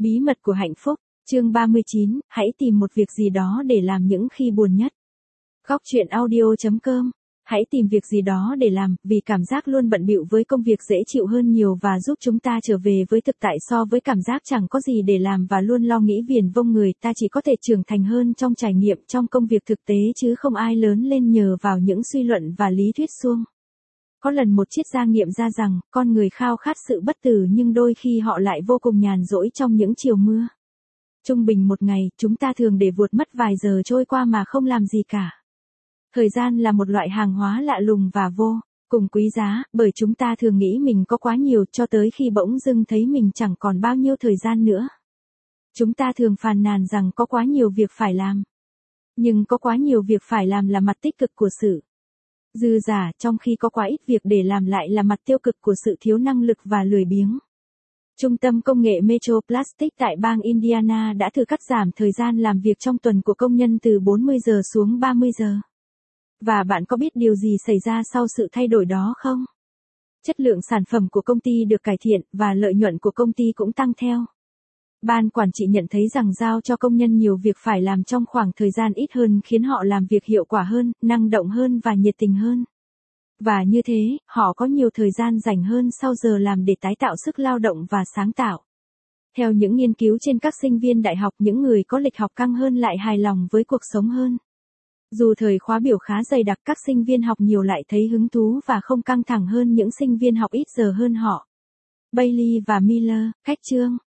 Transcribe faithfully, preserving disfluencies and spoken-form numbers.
Bí mật của hạnh phúc, chương ba mươi chín, hãy tìm một việc gì đó để làm những khi buồn nhất. Góc truyện audio chấm com. Hãy tìm việc gì đó để làm, vì cảm giác luôn bận bịu với công việc dễ chịu hơn nhiều và giúp chúng ta trở về với thực tại so với cảm giác chẳng có gì để làm và luôn lo nghĩ viển vông. Người ta chỉ có thể trưởng thành hơn trong trải nghiệm trong công việc thực tế, chứ không ai lớn lên nhờ vào những suy luận và lý thuyết suông. Có lần một triết gia nghiệm ra rằng, con người khao khát sự bất tử nhưng đôi khi họ lại vô cùng nhàn rỗi trong những chiều mưa. Trung bình một ngày, chúng ta thường để vụt mất vài giờ trôi qua mà không làm gì cả. Thời gian là một loại hàng hóa lạ lùng và vô cùng quý giá, bởi chúng ta thường nghĩ mình có quá nhiều cho tới khi bỗng dưng thấy mình chẳng còn bao nhiêu thời gian nữa. Chúng ta thường phàn nàn rằng có quá nhiều việc phải làm. Nhưng có quá nhiều việc phải làm là mặt tích cực của sự dư dả, trong khi có quá ít việc để làm lại là mặt tiêu cực của sự thiếu năng lực và lười biếng. Trung tâm công nghệ Metro Plastic tại bang Indiana đã thử cắt giảm thời gian làm việc trong tuần của công nhân từ bốn mươi giờ xuống ba mươi giờ. Và bạn có biết điều gì xảy ra sau sự thay đổi đó không? Chất lượng sản phẩm của công ty được cải thiện và lợi nhuận của công ty cũng tăng theo. Ban quản trị nhận thấy rằng giao cho công nhân nhiều việc phải làm trong khoảng thời gian ít hơn khiến họ làm việc hiệu quả hơn, năng động hơn và nhiệt tình hơn. Và như thế, họ có nhiều thời gian rảnh hơn sau giờ làm để tái tạo sức lao động và sáng tạo. Theo những nghiên cứu trên các sinh viên đại học, những người có lịch học căng hơn lại hài lòng với cuộc sống hơn. Dù thời khóa biểu khá dày đặc, các sinh viên học nhiều lại thấy hứng thú và không căng thẳng hơn những sinh viên học ít giờ hơn họ. Bailey và Miller, cách chương